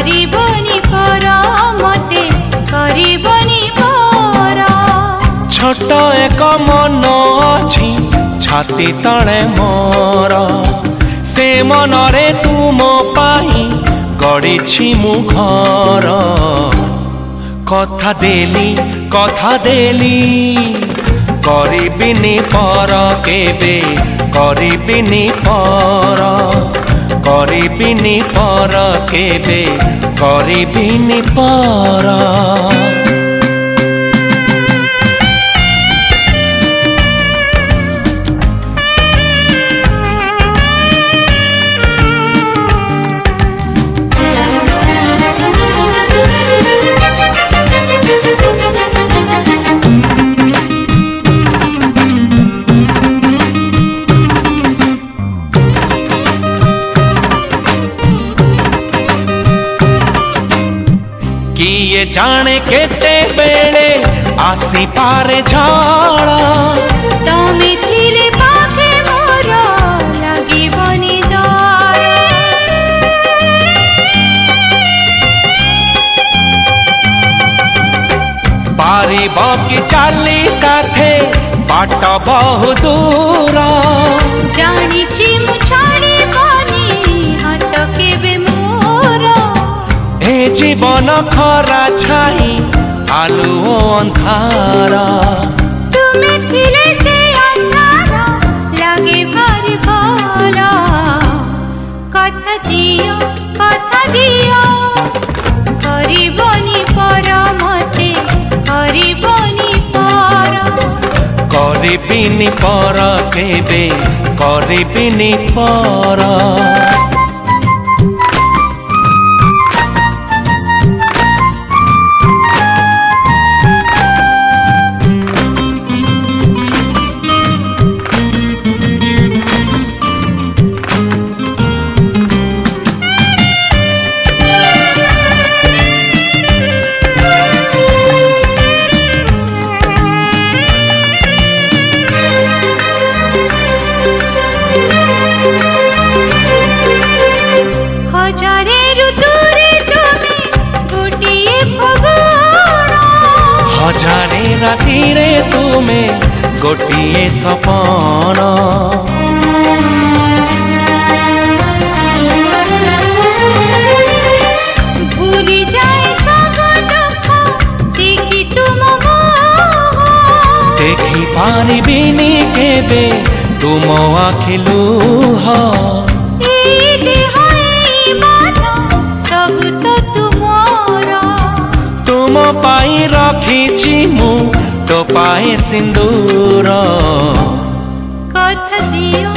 करिबनी पर मते करिबनी पर छोट एक मन अछि छाती तले मोर से मनरे तुम पाई गढ़ी मु घर कथा देली करिबिनी पर केबे करिबिनी पर करिबिनी पर केबे करिबिनी पर किए जाने केते बेले आसी पारे झाड़ा तमे थिले पाखे मोर लागिबनी डर पारिब कि चाली साथे बाट बहु दूर जानिछि मु छाड़िबनी हाथ केबे मोर ए जीवन खरा छाई आलु अंधार तुमे थिले से अंधार लागे भारी भल कथा दियो करिबनी पर मते करिबनी पर करिबिनी पर केबे करिबिनी पर हजारे राती रे तुमे गोटिए सपन भूली जाए सब दुख देखी तुम देखी पारिबिनी केबे तुम आखि लुह सब तो तुमर तुम पाई रखिछि मु तो पाए सिंदूर कथा दियो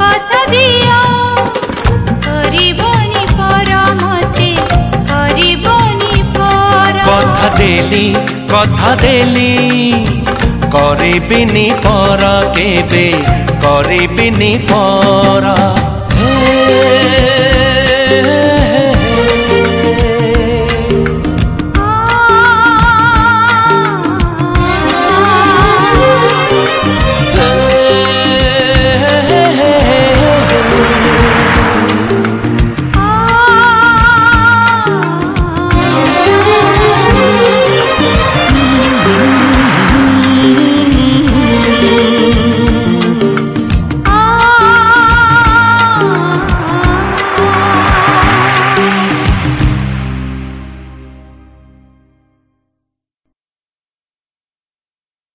करिबनी पर मते करिबनी पर कथा देली करिबिनी पर केबे करिबिनी पर